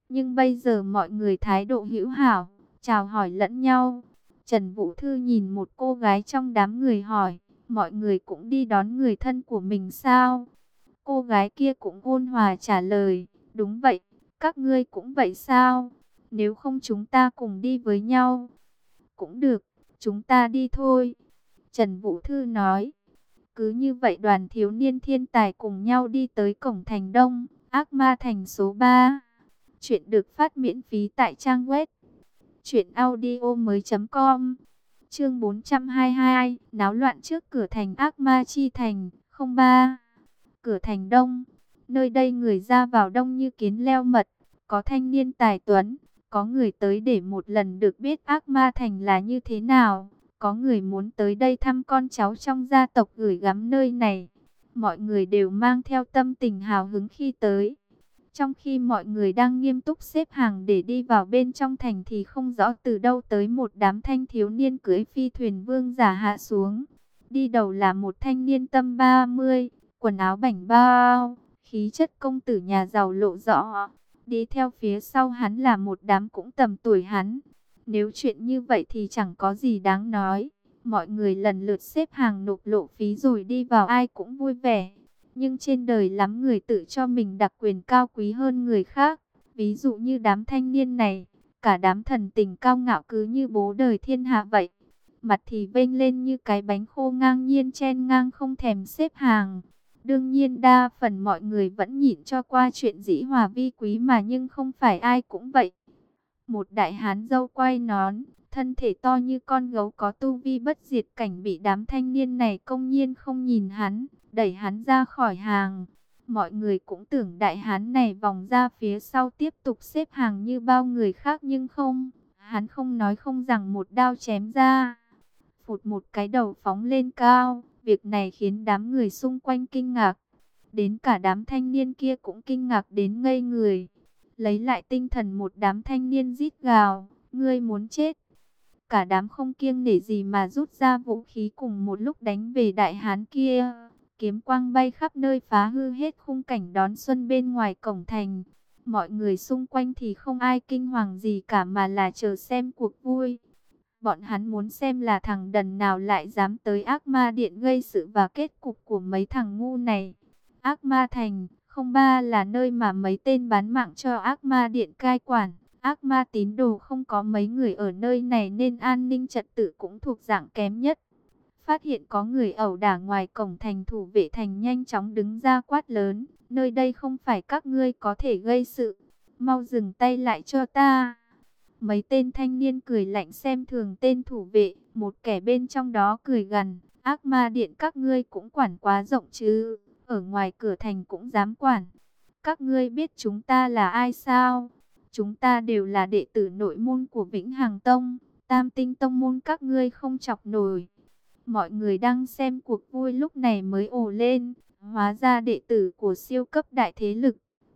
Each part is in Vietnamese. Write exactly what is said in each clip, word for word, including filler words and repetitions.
Nhưng bây giờ mọi người thái độ hữu hảo, chào hỏi lẫn nhau. Trần Vũ Thư nhìn một cô gái trong đám người hỏi, mọi người cũng đi đón người thân của mình sao? Cô gái kia cũng ôn hòa trả lời, đúng vậy, các ngươi cũng vậy sao? Nếu không chúng ta cùng đi với nhau. Cũng được, chúng ta đi thôi. Trần Vũ Thư nói. Cứ như vậy đoàn thiếu niên thiên tài cùng nhau đi tới cổng thành Đông, Ác Ma Thành số ba. Chuyện được phát miễn phí tại trang web truyện audio mới chấm com. Chương bốn trăm hai mươi hai, náo loạn trước cửa thành Ác Ma Chi Thành, không ba. Cửa thành Đông, nơi đây người ra vào đông như kiến leo mật, có thanh niên tài tuấn, có người tới để một lần được biết Ác Ma Thành là như thế nào, có người muốn tới đây thăm con cháu trong gia tộc gửi gắm nơi này. Mọi người đều mang theo tâm tình hào hứng khi tới. Trong khi mọi người đang nghiêm túc xếp hàng để đi vào bên trong thành thì không rõ từ đâu tới một đám thanh thiếu niên cưỡi phi thuyền vương giả hạ xuống. Đi đầu là một thanh niên tầm ba mươi, quần áo bảnh bao, khí chất công tử nhà giàu lộ rõ. Đi theo phía sau hắn là một đám cũng tầm tuổi hắn. Nếu chuyện như vậy thì chẳng có gì đáng nói. Mọi người lần lượt xếp hàng nộp lộ phí rồi đi vào, ai cũng vui vẻ. Nhưng trên đời lắm người tự cho mình đặc quyền cao quý hơn người khác. Ví dụ như đám thanh niên này, cả đám thần tình cao ngạo cứ như bố đời thiên hạ vậy. Mặt thì vênh lên như cái bánh khô ngang nhiên chen ngang không thèm xếp hàng. Đương nhiên đa phần mọi người vẫn nhịn cho qua chuyện dĩ hòa vi quý mà, nhưng không phải ai cũng vậy. Một đại hán râu quai nón, thân thể to như con gấu, có tu vi bất diệt cảnh, bị đám thanh niên này công nhiên không nhìn hắn, đẩy hắn ra khỏi hàng. Mọi người cũng tưởng đại hán này vòng ra phía sau tiếp tục xếp hàng như bao người khác, nhưng không, hắn không nói không rằng một đao chém ra. Phụt, một cái đầu phóng lên cao, việc này khiến đám người xung quanh kinh ngạc. Đến cả đám thanh niên kia cũng kinh ngạc đến ngây người. Lấy lại tinh thần, một đám thanh niên rít gào, ngươi muốn chết. Cả đám không kiêng nể gì mà rút ra vũ khí cùng một lúc đánh về đại hán kia. Kiếm quang bay khắp nơi phá hư hết khung cảnh đón xuân bên ngoài cổng thành. Mọi người xung quanh thì không ai kinh hoàng gì cả mà là chờ xem cuộc vui. Bọn hắn muốn xem là thằng đần nào lại dám tới Ác Ma Điện gây sự và kết cục của mấy thằng ngu này. Ác Ma Thành không ba là nơi mà mấy tên bán mạng cho Ác Ma Điện cai quản. Ác ma tín đồ không có mấy người ở nơi này nên an ninh trật tự cũng thuộc dạng kém nhất. Phát hiện có người ẩu đả ngoài cổng thành, thủ vệ thành nhanh chóng đứng ra quát lớn, nơi đây không phải các ngươi có thể gây sự, mau dừng tay lại cho ta. Mấy tên thanh niên cười lạnh xem thường tên thủ vệ, một kẻ bên trong đó cười gằn, Ác Ma Điện các ngươi cũng quản quá rộng chứ, ở ngoài cửa thành cũng dám quản. Các ngươi biết chúng ta là ai sao? Chúng ta đều là đệ tử nội môn của Vĩnh Hằng Tông, Tam Tinh Tông môn các ngươi không chọc nổi. Mọi người đang xem cuộc vui lúc này mới ồ lên, hóa ra đệ tử của siêu cấp đại thế lực.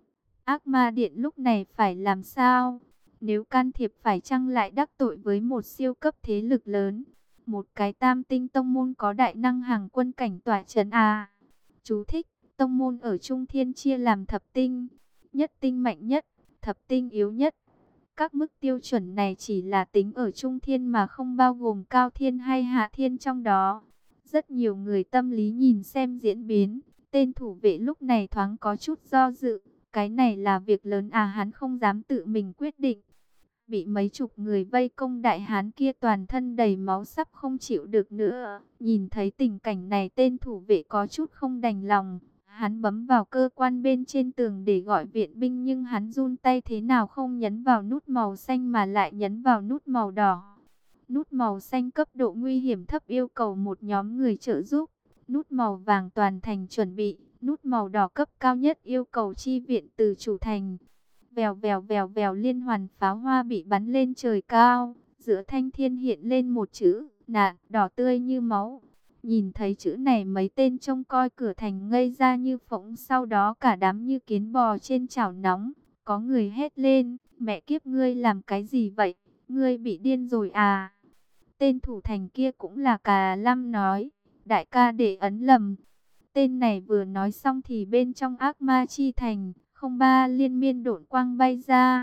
Ác Ma Điện lúc này phải làm sao? Nếu can thiệp phải chăng lại đắc tội với một siêu cấp thế lực lớn? Một cái Tam Tinh Tông môn có đại năng hàng quân cảnh tỏa trấn à? Chú thích, tông môn ở Trung Thiên chia làm thập tinh, nhất tinh mạnh nhất, thập tinh yếu nhất. Các mức tiêu chuẩn này chỉ là tính ở Trung Thiên mà không bao gồm Cao Thiên hay Hạ Thiên trong đó. Rất nhiều người tâm lý nhìn xem diễn biến, tên thủ vệ lúc này thoáng có chút do dự. Cái này là việc lớn à, hắn không dám tự mình quyết định. Bị mấy chục người vây công, đại hán kia toàn thân đầy máu sắp không chịu được nữa. Nhìn thấy tình cảnh này tên thủ vệ có chút không đành lòng. Hắn bấm vào cơ quan bên trên tường để gọi viện binh, nhưng hắn run tay thế nào không nhấn vào nút màu xanh mà lại nhấn vào nút màu đỏ. Nút màu xanh cấp độ nguy hiểm thấp yêu cầu một nhóm người trợ giúp. Nút màu vàng toàn thành chuẩn bị. Nút màu đỏ cấp cao nhất yêu cầu chi viện từ chủ thành. Vèo vèo vèo vèo, liên hoàn pháo hoa bị bắn lên trời cao. Giữa thanh thiên hiện lên một chữ nạn, đỏ tươi như máu. Nhìn thấy chữ này mấy tên trông coi cửa thành ngây ra như phỗng, sau đó cả đám như kiến bò trên chảo nóng. Có người hét lên, mẹ kiếp, ngươi làm cái gì vậy? Ngươi bị điên rồi à? Tên thủ thành kia cũng là Cà Lâm nói, đại ca để ấn lầm. Tên này vừa nói xong thì bên trong Ác Ma Chi Thành, không ba liên miên độn quang bay ra.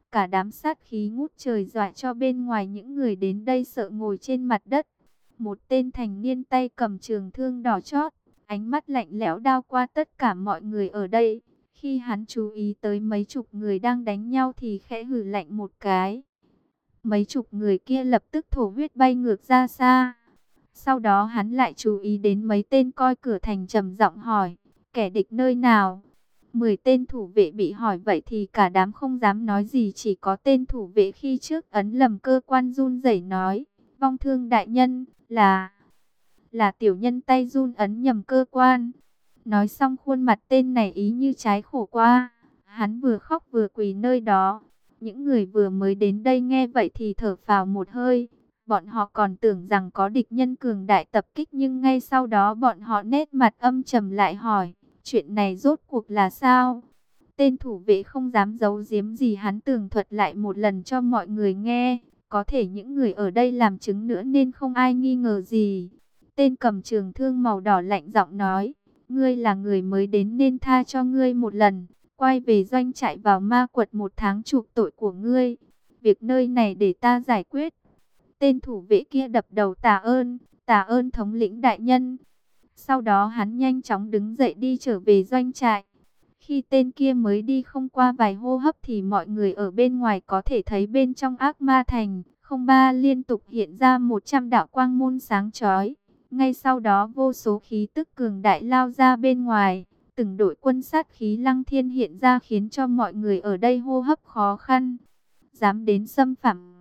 Cả đám sát khí ngút trời dọa cho bên ngoài những người đến đây sợ ngồi trên mặt đất. Một tên thành niên tay cầm trường thương đỏ chót, ánh mắt lạnh lẽo đao qua tất cả mọi người ở đây. Khi hắn chú ý tới mấy chục người đang đánh nhau thì khẽ hừ lạnh một cái. Mấy chục người kia lập tức thổ huyết bay ngược ra xa. Sau đó hắn lại chú ý đến mấy tên coi cửa thành, trầm giọng hỏi, kẻ địch nơi nào? Mười tên thủ vệ bị hỏi vậy thì cả đám không dám nói gì, chỉ có tên thủ vệ khi trước ấn lầm cơ quan run rẩy nói, Vong Thương đại nhân, là là tiểu nhân tay run ấn nhầm cơ quan. Nói xong khuôn mặt tên này ý như trái khổ qua, hắn vừa khóc vừa quỳ nơi đó. Những người vừa mới đến đây nghe vậy thì thở phào một hơi. Bọn họ còn tưởng rằng có địch nhân cường đại tập kích, nhưng ngay sau đó bọn họ nét mặt âm trầm lại hỏi, chuyện này rốt cuộc là sao? Tên thủ vệ không dám giấu giếm gì, hắn tường thuật lại một lần cho mọi người nghe. Có thể những người ở đây làm chứng nữa nên không ai nghi ngờ gì. Tên cầm trường thương màu đỏ lạnh giọng nói, ngươi là người mới đến nên tha cho ngươi một lần. Quay về doanh trại vào ma quật một tháng chuộc tội của ngươi. Việc nơi này để ta giải quyết. Tên thủ vệ kia đập đầu tạ ơn, tạ ơn thống lĩnh đại nhân. Sau đó hắn nhanh chóng đứng dậy đi trở về doanh trại. Khi tên kia mới đi không qua vài hô hấp thì mọi người ở bên ngoài có thể thấy bên trong ác ma thành, không ba liên tục hiện ra một trăm đạo quang môn sáng chói. Ngay sau đó vô số khí tức cường đại lao ra bên ngoài. Từng đội quân sát khí lăng thiên hiện ra khiến cho mọi người ở đây hô hấp khó khăn. Dám đến xâm phạm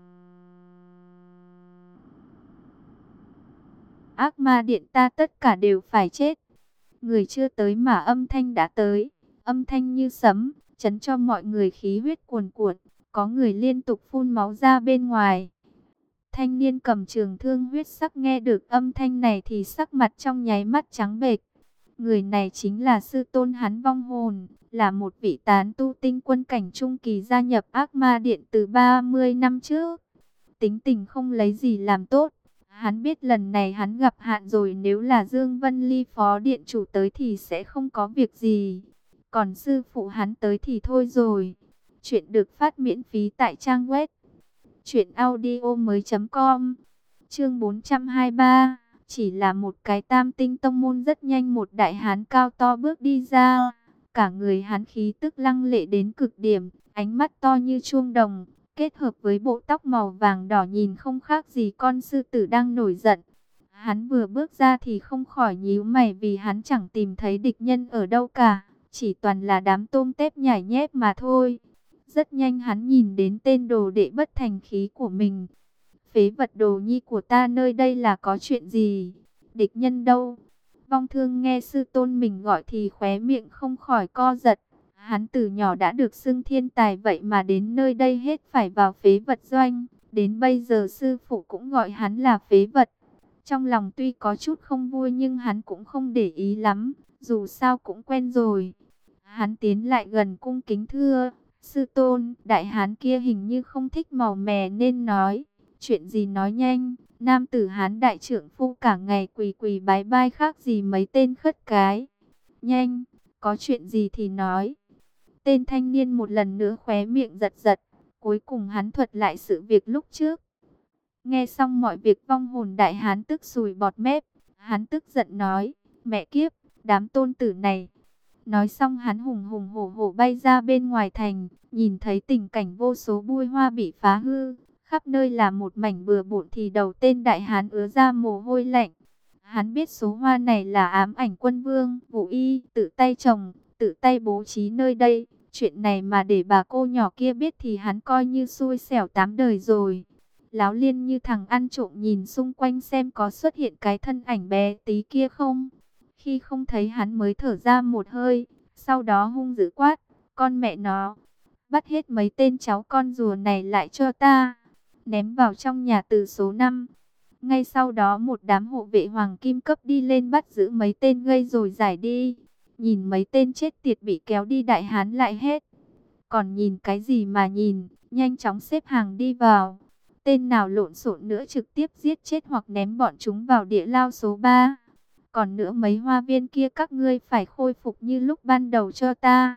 ác ma điện ta tất cả đều phải chết. Người chưa tới mà âm thanh đã tới. Âm thanh như sấm, chấn cho mọi người khí huyết cuồn cuộn. Có người liên tục phun máu ra bên ngoài. Thanh niên cầm trường thương huyết sắc nghe được âm thanh này thì sắc mặt trong nháy mắt trắng bệch. Người này chính là sư tôn hắn Vong Hồn, là một vị tán tu tinh quân cảnh trung kỳ gia nhập ác ma điện từ ba mươi năm trước. Tính tình không lấy gì làm tốt. Hắn biết lần này hắn gặp hạn rồi, nếu là Dương Vân Ly phó điện chủ tới thì sẽ không có việc gì. Còn sư phụ hắn tới thì thôi rồi. Chuyện được phát miễn phí tại trang web truyện audio mới chấm com. Chương bốn trăm hai mươi ba. Chỉ là một cái tam tinh tông môn, rất nhanh một đại hán cao to bước đi ra. Cả người hắn khí tức lăng lệ đến cực điểm, ánh mắt to như chuông đồng, kết hợp với bộ tóc màu vàng đỏ nhìn không khác gì con sư tử đang nổi giận. Hắn vừa bước ra thì không khỏi nhíu mày, vì hắn chẳng tìm thấy địch nhân ở đâu cả, chỉ toàn là đám tôm tép nhảy nhép mà thôi. Rất nhanh hắn nhìn đến tên đồ đệ bất thành khí của mình. Phế vật đồ nhi của ta, nơi đây là có chuyện gì? Địch nhân đâu? Vong Thương nghe sư tôn mình gọi thì khóe miệng không khỏi co giật. Hắn từ nhỏ đã được xưng thiên tài, vậy mà đến nơi đây hết phải vào phế vật doanh. Đến bây giờ sư phụ cũng gọi hắn là phế vật. Trong lòng tuy có chút không vui nhưng hắn cũng không để ý lắm, dù sao cũng quen rồi. Hắn tiến lại gần cung kính thưa, sư tôn. Đại hán kia hình như không thích màu mè nên nói, chuyện gì nói nhanh. Nam tử hán đại trưởng phu cả ngày quỳ quỳ bái bai khác gì mấy tên khất cái. Nhanh, có chuyện gì thì nói. Tên thanh niên một lần nữa khóe miệng giật giật. Cuối cùng hắn thuật lại sự việc lúc trước. Nghe xong mọi việc, Vong Hồn đại hán tức sùi bọt mép. Hắn tức giận nói, mẹ kiếp, đám tôn tử này. Nói xong hắn hùng hùng hổ hổ bay ra bên ngoài thành. Nhìn thấy tình cảnh vô số bui hoa bị phá hư, khắp nơi là một mảnh bừa bộn thì đầu tên đại hán ứa ra mồ hôi lạnh. Hắn biết số hoa này là ám ảnh quân vương Vũ Y tự tay trồng, tự tay bố trí nơi đây. Chuyện này mà để bà cô nhỏ kia biết thì hắn coi như xui xẻo tám đời rồi. Láo liên như thằng ăn trộm nhìn xung quanh xem có xuất hiện cái thân ảnh bé tí kia không. Khi không thấy hắn mới thở ra một hơi, sau đó hung dữ quát, con mẹ nó, bắt hết mấy tên cháu con rùa này lại cho ta, ném vào trong nhà từ số năm. Ngay sau đó một đám hộ vệ hoàng kim cấp đi lên bắt giữ mấy tên gây rồi giải đi. Nhìn mấy tên chết tiệt bị kéo đi, đại hán lại hết. Còn nhìn cái gì mà nhìn, nhanh chóng xếp hàng đi vào. Tên nào lộn xộn nữa trực tiếp giết chết hoặc ném bọn chúng vào địa lao số ba. Còn nữa mấy hoa viên kia các ngươi phải khôi phục như lúc ban đầu cho ta.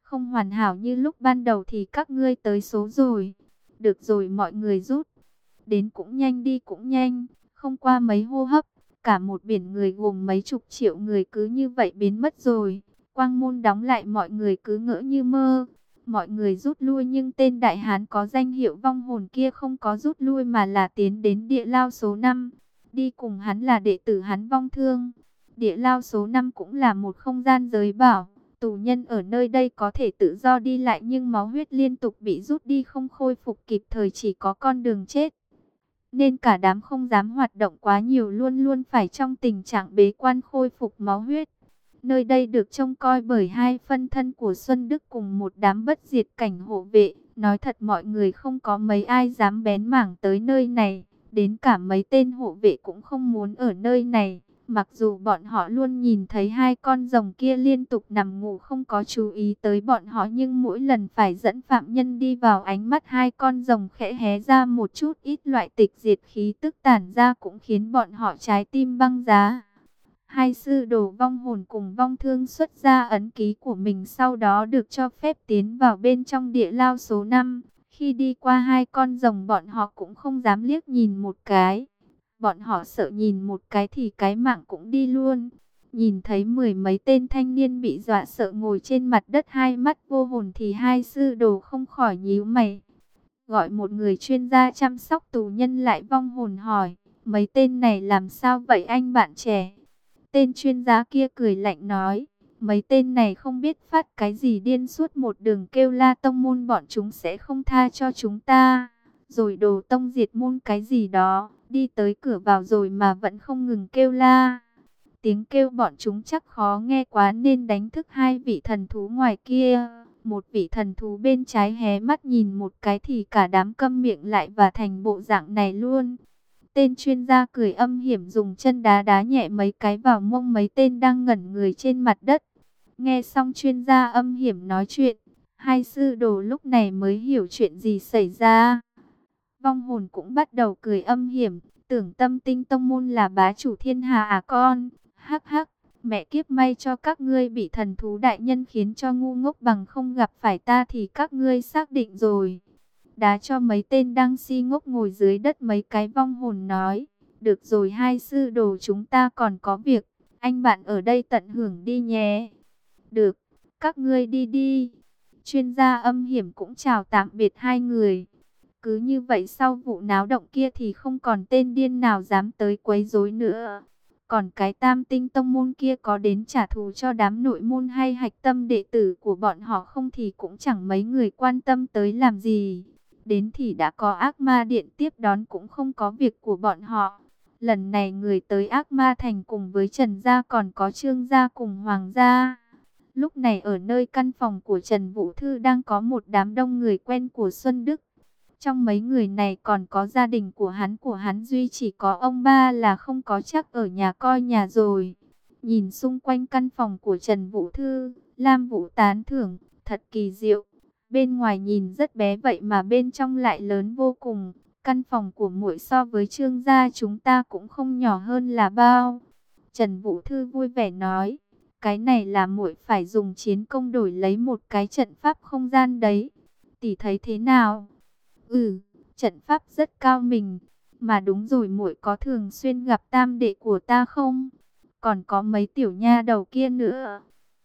không hoàn hảo như lúc ban đầu thì các ngươi tới số rồi. Được rồi, mọi người rút. Đến cũng nhanh, đi cũng nhanh. Không qua mấy hô hấp, cả một biển người gồm mấy chục triệu người cứ như vậy biến mất rồi. Quang môn đóng lại, mọi người cứ ngỡ như mơ. Mọi người rút lui nhưng tên đại hán có danh hiệu vong hồn kia không có rút lui mà là tiến đến địa lao số năm. Đi cùng hắn là đệ tử hắn Vong Thương. Địa lao số năm cũng là một không gian giới bảo. Tù nhân ở nơi đây có thể tự do đi lại nhưng máu huyết liên tục bị rút đi, không khôi phục kịp thời, chỉ có con đường chết. Nên cả đám không dám hoạt động quá nhiều, luôn luôn phải trong tình trạng bế quan khôi phục máu huyết. Nơi đây được trông coi bởi hai phân thân của Xuân Đức cùng một đám bất diệt cảnh hộ vệ. Nói thật mọi người không có mấy ai dám bén mảng tới nơi này. Đến cả mấy tên hộ vệ cũng không muốn ở nơi này. Mặc dù bọn họ luôn nhìn thấy hai con rồng kia liên tục nằm ngủ không có chú ý tới bọn họ, nhưng mỗi lần phải dẫn phạm nhân đi vào, ánh mắt hai con rồng khẽ hé ra một chút ít loại tịch diệt khí tức tản ra cũng khiến bọn họ trái tim băng giá. Hai sư đồ vong hồn cùng Vong Thương xuất ra ấn ký của mình, sau đó được cho phép tiến vào bên trong địa lao số năm. Khi đi qua hai con rồng bọn họ cũng không dám liếc nhìn một cái. Bọn họ sợ nhìn một cái thì cái mạng cũng đi luôn. Nhìn thấy mười mấy tên thanh niên bị dọa sợ ngồi trên mặt đất hai mắt vô hồn thì hai sư đồ không khỏi nhíu mày. Gọi một người chuyên gia chăm sóc tù nhân lại vong hồn hỏi, mấy tên này làm sao vậy anh bạn trẻ? Tên chuyên gia kia cười lạnh nói, mấy tên này không biết phát cái gì điên, suốt một đường kêu la tông môn bọn chúng sẽ không tha cho chúng ta. Rồi đồ tông diệt môn cái gì đó, đi tới cửa vào rồi mà vẫn không ngừng kêu la. Tiếng kêu bọn chúng chắc khó nghe quá nên đánh thức hai vị thần thú ngoài kia. Một vị thần thú bên trái hé mắt nhìn một cái thì cả đám câm miệng lại và thành bộ dạng này luôn. Tên chuyên gia cười âm hiểm dùng chân đá đá nhẹ mấy cái vào mông mấy tên đang ngẩn người trên mặt đất. Nghe xong chuyên gia âm hiểm nói chuyện, hai sư đồ lúc này mới hiểu chuyện gì xảy ra. Vong hồn cũng bắt đầu cười âm hiểm, tưởng Tâm Tinh Tông môn là bá chủ thiên hạ à con. Hắc hắc, mẹ kiếp, may cho các ngươi bị thần thú đại nhân khiến cho ngu ngốc, bằng không gặp phải ta thì các ngươi xác định rồi. Đá cho mấy tên đang si ngốc ngồi dưới đất mấy cái. Vong hồn nói, được rồi hai sư đồ, chúng ta còn có việc, anh bạn ở đây tận hưởng đi nhé. Được, các ngươi đi đi. Chuyên gia âm hiểm cũng chào tạm biệt hai người. Cứ như vậy sau vụ náo động kia thì không còn tên điên nào dám tới quấy rối nữa. Còn cái Tam Tinh Tông môn kia có đến trả thù cho đám nội môn hay hạch tâm đệ tử của bọn họ không thì cũng chẳng mấy người quan tâm tới làm gì. Đến thì đã có ác ma điện tiếp đón, cũng không có việc của bọn họ. Lần này người tới ác ma thành cùng với Trần Gia còn có Trương Gia cùng Hoàng Gia. Lúc này ở nơi căn phòng của Trần Vũ Thư đang có một đám đông người quen của Xuân Đức. Trong mấy người này còn có gia đình của hắn, của hắn duy chỉ có ông ba là không có, chắc ở nhà coi nhà rồi. Nhìn xung quanh căn phòng của Trần Vũ Thư, Lam Vũ tán thưởng, thật kỳ diệu. Bên ngoài nhìn rất bé vậy mà bên trong lại lớn vô cùng. Căn phòng của muội so với Trương gia chúng ta cũng không nhỏ hơn là bao. Trần Vũ Thư vui vẻ nói, cái này là muội phải dùng chiến công đổi lấy một cái trận pháp không gian đấy. Tỷ thấy thế nào? Ừ, trận pháp rất cao minh. Mà đúng rồi, muội có thường xuyên gặp tam đệ của ta không? Còn có mấy tiểu nha đầu kia nữa.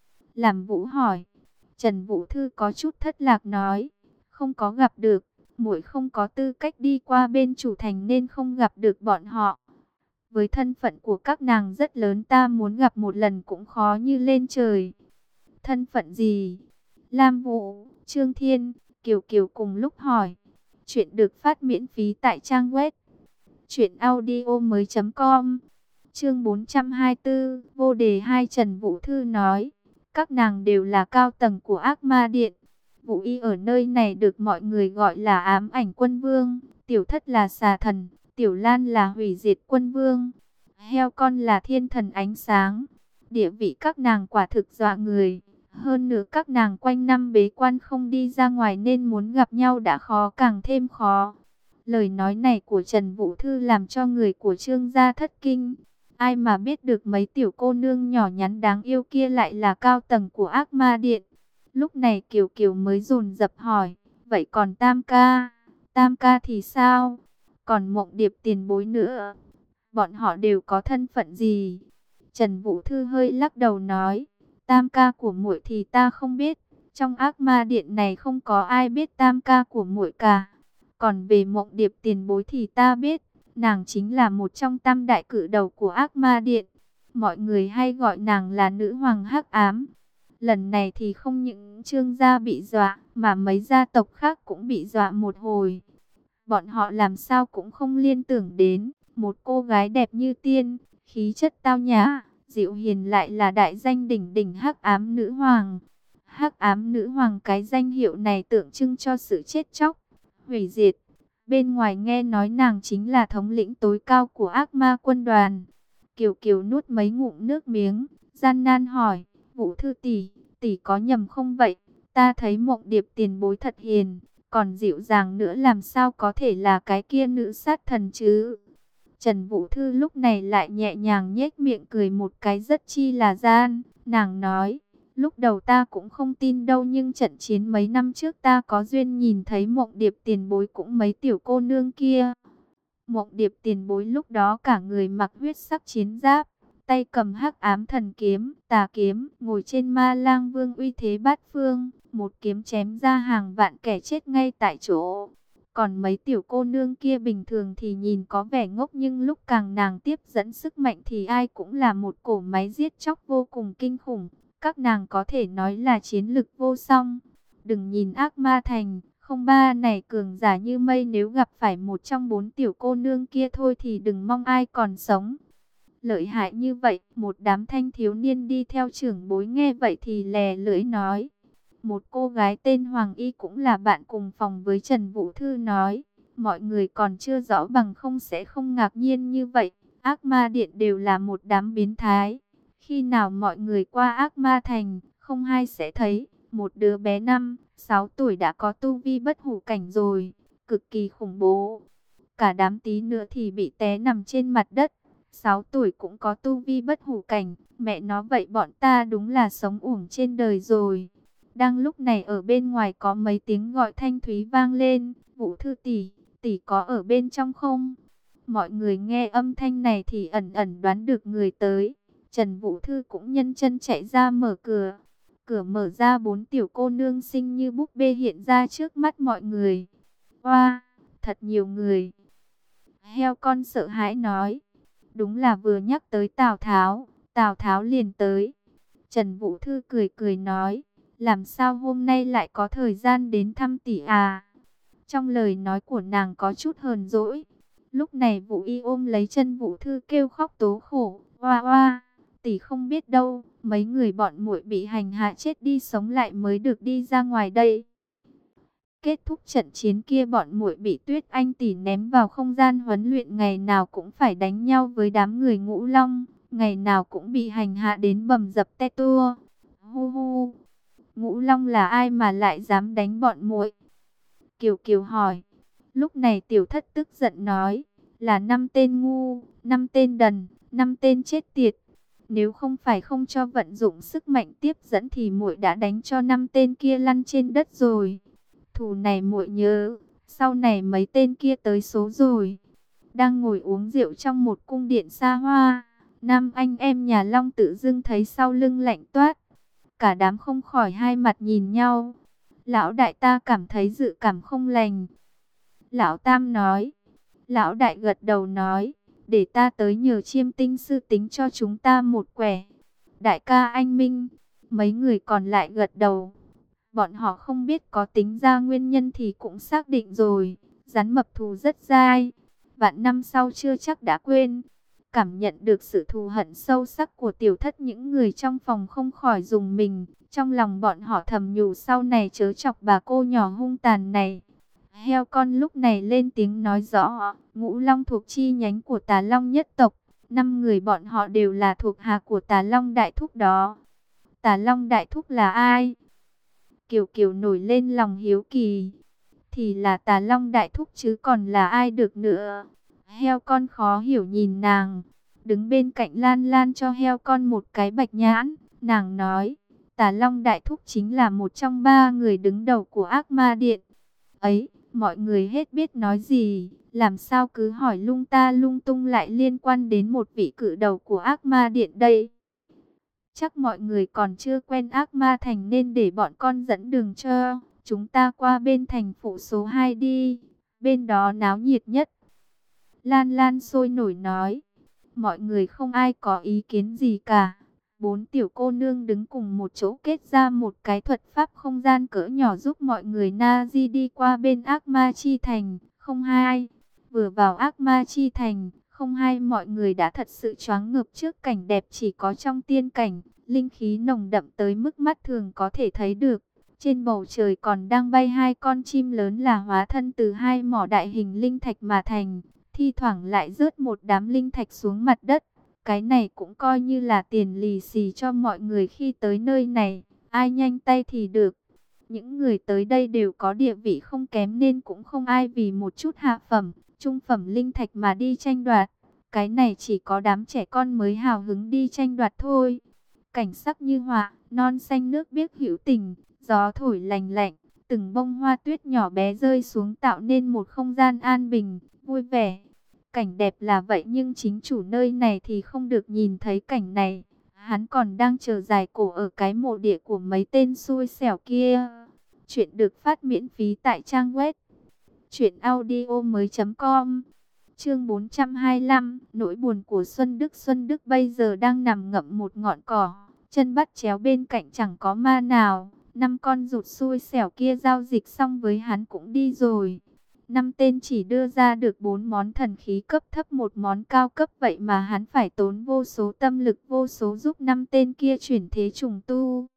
Làm Vũ hỏi. Trần Vũ Thư có chút thất lạc nói, không có gặp được, muội không có tư cách đi qua bên chủ thành nên không gặp được bọn họ. Với thân phận của các nàng rất lớn, ta muốn gặp một lần cũng khó như lên trời. Thân phận gì? Lam Vũ, Trương Thiên, Kiều Kiều cùng lúc hỏi. Chuyện được phát miễn phí tại trang web truyện audio mới chấm com. Chương bốn trăm hai mươi tư, vô đề hai. Trần Vũ Thư nói, các nàng đều là cao tầng của ác ma điện. Vũ Y ở nơi này được mọi người gọi là ám ảnh quân vương, tiểu thất là xà thần, tiểu lan là hủy diệt quân vương, heo con là thiên thần ánh sáng. Địa vị các nàng quả thực dọa người. Hơn nữa các nàng quanh năm bế quan không đi ra ngoài nên muốn gặp nhau đã khó càng thêm khó. Lời nói này của Trần Vũ Thư làm cho người của Trương gia thất kinh. Ai mà biết được mấy tiểu cô nương nhỏ nhắn đáng yêu kia lại là cao tầng của ác ma điện. Lúc này Kiều Kiều mới dồn dập hỏi, vậy còn Tam ca, Tam ca thì sao? Còn Mộng Điệp tiền bối nữa, bọn họ đều có thân phận gì? Trần Vũ Thư hơi lắc đầu nói, Tam ca của muội thì ta không biết, trong Ác Ma Điện này không có ai biết Tam ca của muội cả. Còn về Mộng Điệp tiền bối thì ta biết, nàng chính là một trong tam đại cử đầu của Ác Ma Điện. Mọi người hay gọi nàng là nữ hoàng hắc ám. Lần này thì không những Trương gia bị dọa, mà mấy gia tộc khác cũng bị dọa một hồi. Bọn họ làm sao cũng không liên tưởng đến, một cô gái đẹp như tiên, khí chất tao nhã, dịu hiền lại là đại danh đỉnh đỉnh hắc ám nữ hoàng. Hắc ám nữ hoàng, cái danh hiệu này tượng trưng cho sự chết chóc, hủy diệt. Bên ngoài nghe nói nàng chính là thống lĩnh tối cao của ác ma quân đoàn. Kiều Kiều nuốt mấy ngụm nước miếng, gian nan hỏi, Vũ Thư tỷ, tỷ có nhầm không vậy? Ta thấy Mộng Điệp tiền bối thật hiền, còn dịu dàng nữa, làm sao có thể là cái kia nữ sát thần chứ? Trần Vũ Thư lúc này lại nhẹ nhàng nhếch miệng cười một cái rất chi là gian. Nàng nói, lúc đầu ta cũng không tin đâu, nhưng trận chiến mấy năm trước ta có duyên nhìn thấy Mộng Điệp tiền bối cũng mấy tiểu cô nương kia. Mộng Điệp tiền bối lúc đó cả người mặc huyết sắc chiến giáp, tay cầm hắc ám thần kiếm, tà kiếm, ngồi trên ma lang vương uy thế bát phương, một kiếm chém ra hàng vạn kẻ chết ngay tại chỗ. Còn mấy tiểu cô nương kia bình thường thì nhìn có vẻ ngốc, nhưng lúc càng nàng tiếp dẫn sức mạnh thì ai cũng là một cỗ máy giết chóc vô cùng kinh khủng. Các nàng có thể nói là chiến lực vô song. Đừng nhìn ác ma thành, không ba này cường giả như mây, nếu gặp phải một trong bốn tiểu cô nương kia thôi thì đừng mong ai còn sống. Lợi hại như vậy, một đám thanh thiếu niên đi theo trưởng bối nghe vậy thì lè lưỡi nói. Một cô gái tên Hoàng Y cũng là bạn cùng phòng với Trần Vũ Thư nói, mọi người còn chưa rõ bằng không sẽ không ngạc nhiên như vậy. Ác Ma Điện đều là một đám biến thái. Khi nào mọi người qua Ác Ma Thành, không ai sẽ thấy một đứa bé năm, sáu tuổi đã có tu vi bất hủ cảnh rồi, cực kỳ khủng bố. Cả đám tí nữa thì bị té nằm trên mặt đất. Sáu tuổi cũng có tu vi bất hủ cảnh, mẹ nó vậy bọn ta đúng là sống uổng trên đời rồi. Đang lúc này ở bên ngoài có mấy tiếng gọi thanh thúy vang lên, Vũ Thư tỷ, tỷ có ở bên trong không? Mọi người nghe âm thanh này thì ẩn ẩn đoán được người tới. Trần Vũ Thư cũng nhân chân chạy ra mở cửa. Cửa mở ra, bốn tiểu cô nương xinh như búp bê hiện ra trước mắt mọi người. Oa, thật nhiều người. Heo con sợ hãi nói. Đúng là vừa nhắc tới Tào Tháo, Tào Tháo liền tới. Trần Vũ Thư cười cười nói, làm sao hôm nay lại có thời gian đến thăm tỷ à? Trong lời nói của nàng có chút hờn dỗi. Lúc này Vũ Y ôm lấy chân Vũ Thư kêu khóc tố khổ, oa oa, tỷ không biết đâu, mấy người bọn muội bị hành hạ chết đi sống lại mới được đi ra ngoài đây. Kết thúc trận chiến kia, bọn muội bị Tuyết Anh tỷ ném vào không gian huấn luyện, ngày nào cũng phải đánh nhau với đám người Ngũ Long, ngày nào cũng bị hành hạ đến bầm dập te tua. Hu hu, Ngũ Long là ai mà lại dám đánh bọn muội? Kiều Kiều hỏi. Lúc này Tiểu Thất tức giận nói, là năm tên ngu, năm tên đần, năm tên chết tiệt. Nếu không phải không cho vận dụng sức mạnh tiếp dẫn thì muội đã đánh cho năm tên kia lăn trên đất rồi. Thù này muội nhớ, sau này mấy tên kia tới số rồi. Đang ngồi uống rượu trong một cung điện xa hoa, năm anh em nhà Long tự dưng thấy sau lưng lạnh toát. Cả đám không khỏi hai mặt nhìn nhau. Lão đại, ta cảm thấy dự cảm không lành. Lão Tam nói. Lão đại gật đầu nói, để ta tới nhờ Chiêm Tinh sư tính cho chúng ta một quẻ. Đại ca anh minh. Mấy người còn lại gật đầu. Bọn họ không biết có tính ra nguyên nhân thì cũng xác định rồi. Rắn mập thù rất dai. Vạn năm sau chưa chắc đã quên. Cảm nhận được sự thù hận sâu sắc của Tiểu Thất, những người trong phòng không khỏi rùng mình. Trong lòng bọn họ thầm nhủ sau này chớ chọc bà cô nhỏ hung tàn này. Heo con lúc này lên tiếng nói rõ, Ngũ Long thuộc chi nhánh của Tà Long nhất tộc. Năm người bọn họ đều là thuộc hạ của Tà Long Đại Thúc đó. Tà Long Đại Thúc là ai? Kiều Kiều nổi lên lòng hiếu kỳ. Thì là Tà Long Đại Thúc chứ còn là ai được nữa. Heo con khó hiểu nhìn nàng. Đứng bên cạnh Lan Lan cho heo con một cái bạch nhãn. Nàng nói, Tà Long Đại Thúc chính là một trong ba người đứng đầu của Ác Ma Điện. Ấy, mọi người hết biết nói gì, làm sao cứ hỏi lung ta lung tung lại liên quan đến một vị cự đầu của Ác Ma Điện đây. Chắc mọi người còn chưa quen Ác Ma Thành nên để bọn con dẫn đường cho. Chúng ta qua bên thành phụ số hai đi, bên đó náo nhiệt nhất. Lan Lan sôi nổi nói. Mọi người không ai có ý kiến gì cả. Bốn tiểu cô nương đứng cùng một chỗ kết ra một cái thuật pháp không gian cỡ nhỏ giúp mọi người na di đi qua bên Ác Ma Chi Thành. Không hai, vừa vào Ác Ma Chi Thành, không hai mọi người đã thật sự choáng ngợp trước cảnh đẹp chỉ có trong tiên cảnh. Linh khí nồng đậm tới mức mắt thường có thể thấy được. Trên bầu trời còn đang bay hai con chim lớn là hóa thân từ hai mỏ đại hình linh thạch mà thành. Thi thoảng lại rớt một đám linh thạch xuống mặt đất. Cái này cũng coi như là tiền lì xì cho mọi người khi tới nơi này. Ai nhanh tay thì được. Những người tới đây đều có địa vị không kém nên cũng không ai vì một chút hạ phẩm, trung phẩm linh thạch mà đi tranh đoạt. Cái này chỉ có đám trẻ con mới hào hứng đi tranh đoạt thôi. Cảnh sắc như họa, non xanh nước biếc hữu tình, gió thổi lành lạnh, từng bông hoa tuyết nhỏ bé rơi xuống tạo nên một không gian an bình, vui vẻ. Cảnh đẹp là vậy nhưng chính chủ nơi này thì không được nhìn thấy cảnh này. Hắn còn đang chờ dài cổ ở cái mộ địa của mấy tên xui xẻo kia. Chuyện được phát miễn phí tại trang web truyện audio mới chấm com. Chương bốn trăm hai mươi lăm, nỗi buồn của Xuân Đức. Xuân Đức bây giờ đang nằm ngậm một ngọn cỏ, chân bắt chéo bên cạnh chẳng có ma nào. Năm con rụt xui xẻo kia giao dịch xong với hắn cũng đi rồi. Năm tên chỉ đưa ra được bốn món thần khí cấp thấp, một món cao cấp, vậy mà hắn phải tốn vô số tâm lực vô số giúp năm tên kia chuyển thế trùng tu.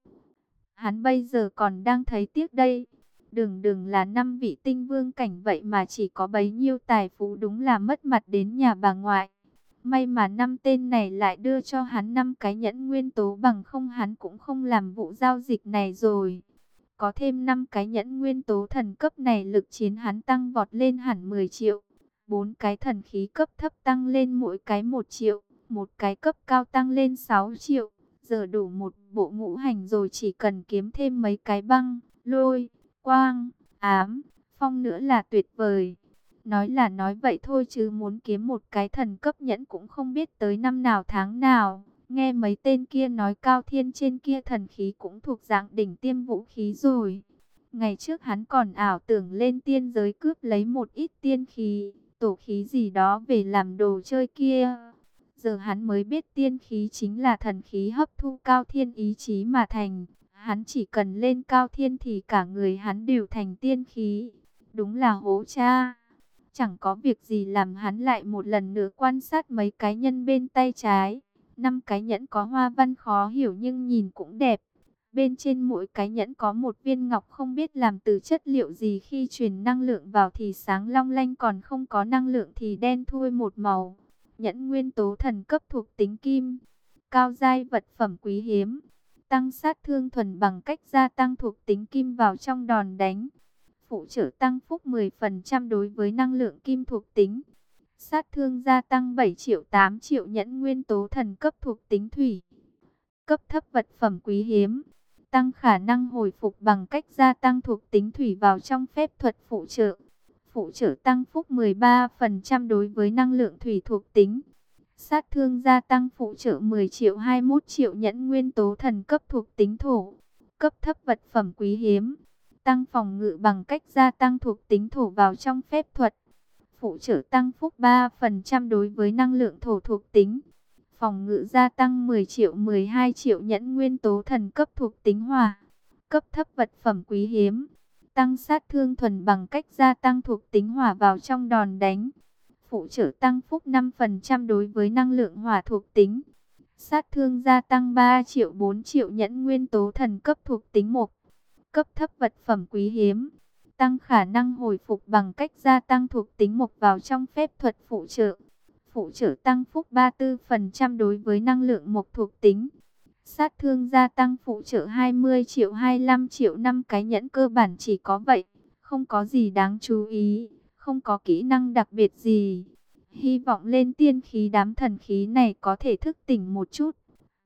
Hắn bây giờ còn đang thấy tiếc đây. Đừng đừng là năm vị tinh vương cảnh vậy mà chỉ có bấy nhiêu tài phú, đúng là mất mặt đến nhà bà ngoại. May mà năm tên này lại đưa cho hắn năm cái nhẫn nguyên tố, bằng không hắn cũng không làm vụ giao dịch này rồi. Có thêm năm cái nhẫn nguyên tố thần cấp này, lực chiến hắn tăng vọt lên hẳn mười triệu. Bốn cái thần khí cấp thấp tăng lên mỗi cái một triệu, một cái cấp cao tăng lên sáu triệu. Giờ đủ một bộ ngũ hành rồi, chỉ cần kiếm thêm mấy cái băng, lôi, quang, ám, phong nữa là tuyệt vời. Nói là nói vậy thôi chứ muốn kiếm một cái thần cấp nhẫn cũng không biết tới năm nào tháng nào. Nghe mấy tên kia nói Cao Thiên trên kia thần khí cũng thuộc dạng đỉnh tiêm vũ khí rồi. Ngày trước hắn còn ảo tưởng lên tiên giới cướp lấy một ít tiên khí, tổ khí gì đó về làm đồ chơi kia. Giờ hắn mới biết tiên khí chính là thần khí hấp thu Cao Thiên ý chí mà thành. Hắn chỉ cần lên Cao Thiên thì cả người hắn đều thành tiên khí. Đúng là hố cha. Chẳng có việc gì làm hắn lại một lần nữa quan sát mấy cái nhân bên tay trái. Năm cái nhẫn có hoa văn khó hiểu nhưng nhìn cũng đẹp. Bên trên mỗi cái nhẫn có một viên ngọc không biết làm từ chất liệu gì, khi truyền năng lượng vào thì sáng long lanh, còn không có năng lượng thì đen thui một màu. Nhẫn nguyên tố thần cấp thuộc tính kim, cao giai vật phẩm quý hiếm, tăng sát thương thuần bằng cách gia tăng thuộc tính kim vào trong đòn đánh. Phụ trợ tăng phúc mười phần trăm đối với năng lượng kim thuộc tính. Sát thương gia tăng bảy triệu tám triệu. Nhẫn nguyên tố thần cấp thuộc tính thủy, cấp thấp vật phẩm quý hiếm, tăng khả năng hồi phục bằng cách gia tăng thuộc tính thủy vào trong phép thuật phụ trợ. Phụ trợ tăng phúc mười ba phần trăm đối với năng lượng thủy thuộc tính. Sát thương gia tăng phụ trợ mười triệu hai mươi mốt triệu. Nhẫn nguyên tố thần cấp thuộc tính thổ, cấp thấp vật phẩm quý hiếm, tăng phòng ngự bằng cách gia tăng thuộc tính thổ vào trong phép thuật. Phụ trợ tăng phúc ba phần trăm đối với năng lượng thổ thuộc tính. Phòng ngự gia tăng mười triệu mười hai triệu. Nhẫn nguyên tố thần cấp thuộc tính hỏa, cấp thấp vật phẩm quý hiếm, tăng sát thương thuần bằng cách gia tăng thuộc tính hỏa vào trong đòn đánh. Phụ trợ tăng phúc năm phần trăm đối với năng lượng hỏa thuộc tính. Sát thương gia tăng ba triệu bốn triệu. Nhẫn nguyên tố thần cấp thuộc tính mộc, cấp thấp vật phẩm quý hiếm, tăng khả năng hồi phục bằng cách gia tăng thuộc tính mộc vào trong phép thuật phụ trợ. Phụ trợ tăng phúc ba mươi tư phần trăm đối với năng lượng mộc thuộc tính. Sát thương gia tăng phụ trợ hai mươi triệu hai mươi lăm triệu. Năm cái nhẫn cơ bản chỉ có vậy, không có gì đáng chú ý, không có kỹ năng đặc biệt gì. Hy vọng lên tiên khí đám thần khí này có thể thức tỉnh một chút.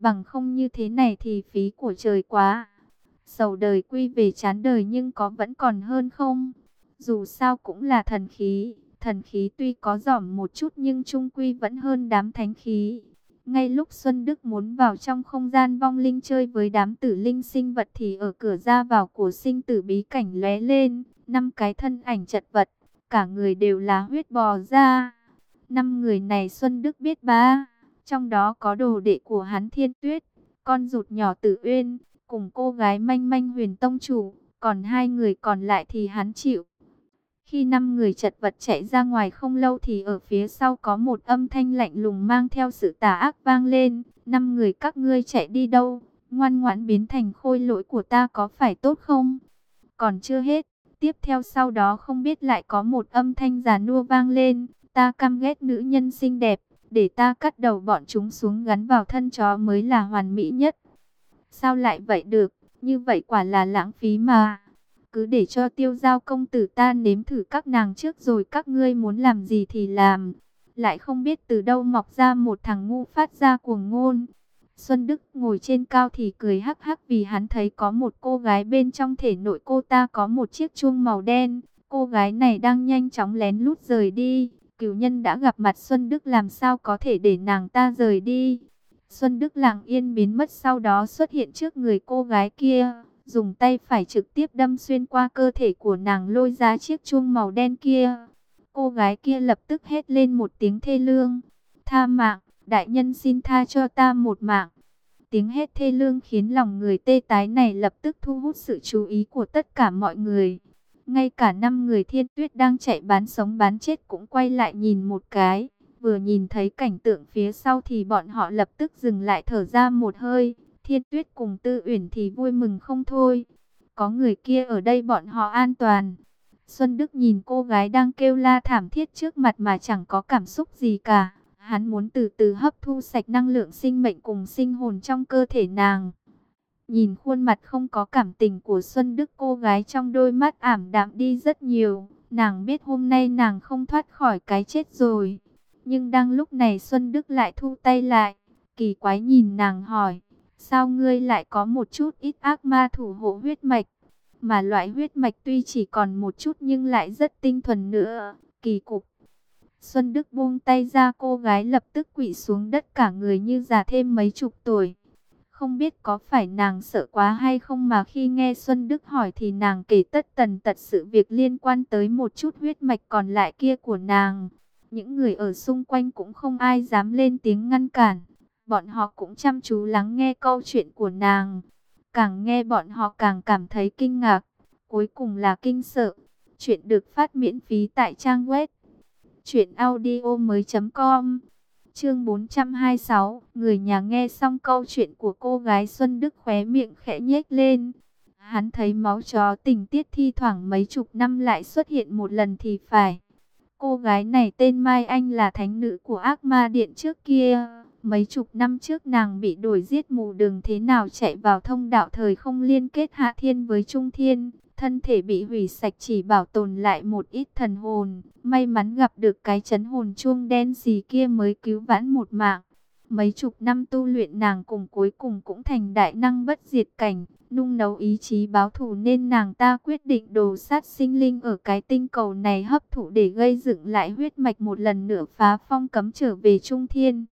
Bằng không như thế này thì phí của trời quá. Sầu đời quy về chán đời nhưng có vẫn còn hơn không? Dù sao cũng là thần khí. Thần khí tuy có giỏm một chút nhưng chung quy vẫn hơn đám thánh khí. Ngay lúc Xuân Đức muốn vào trong không gian vong linh chơi với đám tử linh sinh vật thì ở cửa ra vào của sinh tử bí cảnh lóe lên. Năm cái thân ảnh chật vật, cả người đều là huyết bò ra. Năm người này Xuân Đức biết ba. Trong đó có đồ đệ của hắn Thiên Tuyết, con ruột nhỏ Tử Uyên, cùng cô gái manh manh Huyền Tông Chủ. Còn hai người còn lại thì hắn chịu. Khi năm người chật vật chạy ra ngoài không lâu thì ở phía sau có một âm thanh lạnh lùng mang theo sự tà ác vang lên. Năm người các ngươi chạy đi đâu? Ngoan ngoãn biến thành khôi lỗi của ta có phải tốt không? Còn chưa hết. Tiếp theo sau đó không biết lại có một âm thanh già nua vang lên. Ta căm ghét nữ nhân xinh đẹp. Để ta cắt đầu bọn chúng xuống gắn vào thân chó mới là hoàn mỹ nhất. Sao lại vậy được? Như vậy quả là lãng phí mà. Cứ để cho Tiêu Giao công tử ta nếm thử các nàng trước rồi các ngươi muốn làm gì thì làm. Lại không biết từ đâu mọc ra một thằng ngu phát ra cuồng ngôn. Xuân Đức ngồi trên cao thì cười hắc hắc vì hắn thấy có một cô gái bên trong thể nội cô ta có một chiếc chuông màu đen. Cô gái này đang nhanh chóng lén lút rời đi. Cửu nhân đã gặp mặt Xuân Đức làm sao có thể để nàng ta rời đi. Xuân Đức lặng yên biến mất sau đó xuất hiện trước người cô gái kia. Dùng tay phải trực tiếp đâm xuyên qua cơ thể của nàng lôi ra chiếc chuông màu đen kia. Cô gái kia lập tức hét lên một tiếng thê lương. Tha mạng, đại nhân xin tha cho ta một mạng. Tiếng hét thê lương khiến lòng người tê tái này lập tức thu hút sự chú ý của tất cả mọi người. Ngay cả năm người Thiên Tuyết đang chạy bán sống bán chết cũng quay lại nhìn một cái. Vừa nhìn thấy cảnh tượng phía sau thì bọn họ lập tức dừng lại thở ra một hơi. Thiên Tuyết cùng Tư Uyển thì vui mừng không thôi. Có người kia ở đây bọn họ an toàn. Xuân Đức nhìn cô gái đang kêu la thảm thiết trước mặt mà chẳng có cảm xúc gì cả. Hắn muốn từ từ hấp thu sạch năng lượng sinh mệnh cùng sinh hồn trong cơ thể nàng. Nhìn khuôn mặt không có cảm tình của Xuân Đức, cô gái trong đôi mắt ảm đạm đi rất nhiều. Nàng biết hôm nay nàng không thoát khỏi cái chết rồi. Nhưng đang lúc này Xuân Đức lại thu tay lại. Kỳ quái nhìn nàng hỏi. Sao ngươi lại có một chút ít ác ma thủ hộ huyết mạch? Mà loại huyết mạch tuy chỉ còn một chút nhưng lại rất tinh thuần nữa. Kỳ cục. Xuân Đức buông tay ra, cô gái lập tức quỵ xuống đất cả người như già thêm mấy chục tuổi. Không biết có phải nàng sợ quá hay không mà khi nghe Xuân Đức hỏi thì nàng kể tất tần tật sự việc liên quan tới một chút huyết mạch còn lại kia của nàng. Những người ở xung quanh cũng không ai dám lên tiếng ngăn cản. Bọn họ cũng chăm chú lắng nghe câu chuyện của nàng. Càng nghe bọn họ càng cảm thấy kinh ngạc. Cuối cùng là kinh sợ. Chuyện được phát miễn phí tại trang web truyện audio mới chấm com. Chương bốn trăm hai mươi sáu. Người nhà nghe xong câu chuyện của cô gái Xuân Đức khóe miệng khẽ nhếch lên. Hắn thấy máu chó tình tiết thi thoảng mấy chục năm lại xuất hiện một lần thì phải. Cô gái này tên Mai Anh là thánh nữ của ác ma điện trước kia. Mấy chục năm trước nàng bị đuổi giết mù đường thế nào chạy vào thông đạo thời không liên kết Hạ Thiên với Trung Thiên. Thân thể bị hủy sạch chỉ bảo tồn lại một ít thần hồn. May mắn gặp được cái chấn hồn chuông đen xì kia mới cứu vãn một mạng. Mấy chục năm tu luyện nàng cùng cuối cùng cũng thành đại năng bất diệt cảnh. Nung nấu ý chí báo thù nên nàng ta quyết định đồ sát sinh linh ở cái tinh cầu này hấp thụ để gây dựng lại huyết mạch một lần nữa phá phong cấm trở về Trung Thiên.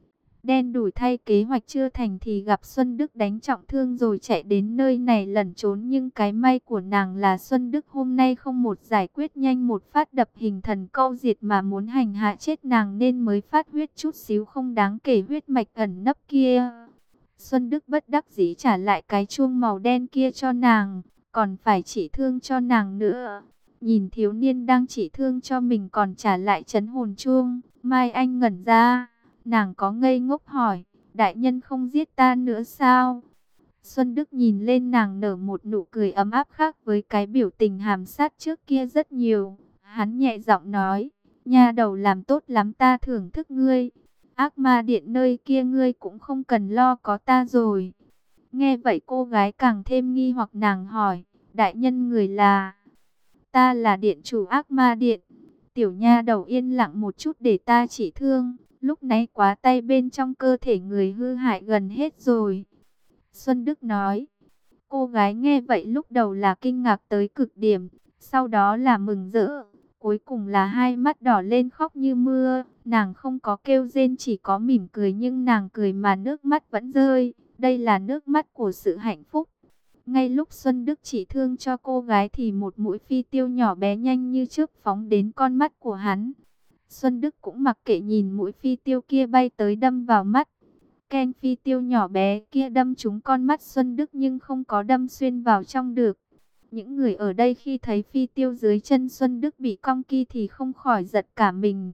Đen đủi thay kế hoạch chưa thành thì gặp Xuân Đức đánh trọng thương rồi chạy đến nơi này lẩn trốn. Nhưng cái may của nàng là Xuân Đức hôm nay không một giải quyết nhanh một phát đập hình thần câu diệt mà muốn hành hạ chết nàng nên mới phát huyết chút xíu không đáng kể huyết mạch ẩn nấp kia. Xuân Đức bất đắc dĩ trả lại cái chuông màu đen kia cho nàng, còn phải trị thương cho nàng nữa. Nhìn thiếu niên đang trị thương cho mình còn trả lại trấn hồn chuông, Mai Anh ngẩn ra. Nàng có ngây ngốc hỏi, đại nhân không giết ta nữa sao? Xuân Đức nhìn lên nàng nở một nụ cười ấm áp khác với cái biểu tình hàm sát trước kia rất nhiều. Hắn nhẹ giọng nói, nha đầu làm tốt lắm, ta thưởng thức ngươi. Ác ma điện nơi kia ngươi cũng không cần lo, có ta rồi. Nghe vậy cô gái càng thêm nghi hoặc, nàng hỏi, đại nhân người là? Ta là điện chủ ác ma điện. Tiểu nha đầu yên lặng một chút để ta chỉ thương. lúc nãy quá tay bên trong cơ thể người hư hại gần hết rồi. Xuân Đức nói. Cô gái nghe vậy lúc đầu là kinh ngạc tới cực điểm, sau đó là mừng rỡ, cuối cùng là hai mắt đỏ lên khóc như mưa. Nàng không có kêu rên, chỉ có mỉm cười, nhưng nàng cười mà nước mắt vẫn rơi. Đây là nước mắt của sự hạnh phúc. Ngay lúc Xuân Đức chỉ thương cho cô gái thì một mũi phi tiêu nhỏ bé nhanh như chớp phóng đến con mắt của hắn. Xuân Đức cũng mặc kệ, nhìn mũi phi tiêu kia bay tới đâm vào mắt. Ken, phi tiêu nhỏ bé kia đâm trúng con mắt Xuân Đức nhưng không có đâm xuyên vào trong được. Những người ở đây khi thấy phi tiêu dưới chân Xuân Đức bị cong ki thì không khỏi giật cả mình.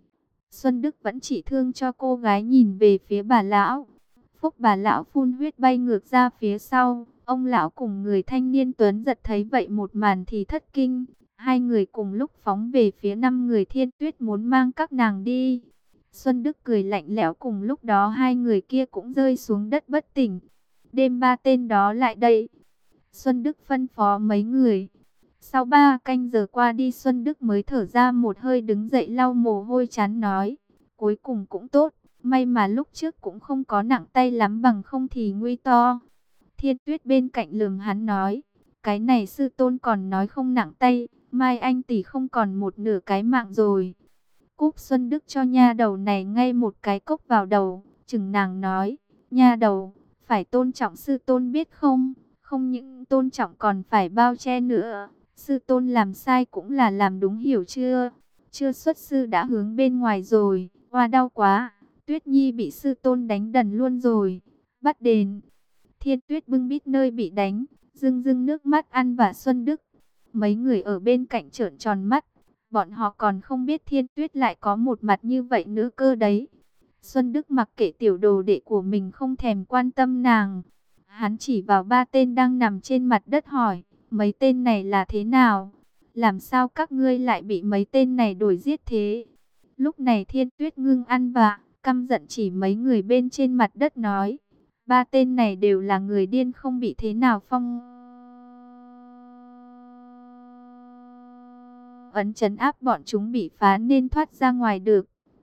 Xuân Đức vẫn chỉ thương cho cô gái, nhìn về phía bà lão. Phúc bà lão phun huyết bay ngược ra phía sau. Ông lão cùng người thanh niên tuấn giật thấy vậy một màn thì thất kinh. Hai người cùng lúc phóng về phía năm người Thiên Tuyết muốn mang các nàng đi. Xuân Đức cười lạnh lẽo, cùng lúc đó hai người kia cũng rơi xuống đất bất tỉnh. Đêm ba tên đó lại đây. Xuân Đức phân phó mấy người. Sau ba canh giờ qua đi, Xuân Đức mới thở ra một hơi, đứng dậy lau mồ hôi chán nói. Cuối cùng cũng tốt, may mà lúc trước cũng không có nặng tay lắm, bằng không thì nguy to. Thiên Tuyết bên cạnh lườm hắn nói. Cái này sư tôn còn nói không nặng tay, mai anh tỷ không còn một nửa cái mạng rồi. Cúp Xuân Đức cho nha đầu này ngay một cái cốc vào đầu, chừng nàng nói. Nha đầu, phải tôn trọng sư tôn biết không? Không những tôn trọng còn phải bao che nữa. Sư tôn làm sai cũng là làm đúng, hiểu chưa? Chưa xuất sư đã hướng bên ngoài rồi. Oa, đau quá. Tuyết Nhi bị sư tôn đánh đần luôn rồi. Bắt đền. Thiên Tuyết bưng bít nơi bị đánh, rưng rưng nước mắt ăn vả Xuân Đức. Mấy người ở bên cạnh trợn tròn mắt. Bọn họ còn không biết Thiên Tuyết lại có một mặt như vậy nữa cơ đấy. Xuân Đức mặc kệ tiểu đồ đệ của mình, không thèm quan tâm nàng. Hắn chỉ vào ba tên đang nằm trên mặt đất hỏi, mấy tên này là thế nào? Làm sao các ngươi lại bị mấy tên này đuổi giết thế? Lúc này Thiên Tuyết ngưng ăn vạ, căm giận chỉ mấy người bên trên mặt đất nói, ba tên này đều là người điên, không bị thế nào phong ấn trấn áp, bọn chúng bị phá nên thoát ra ngoài được.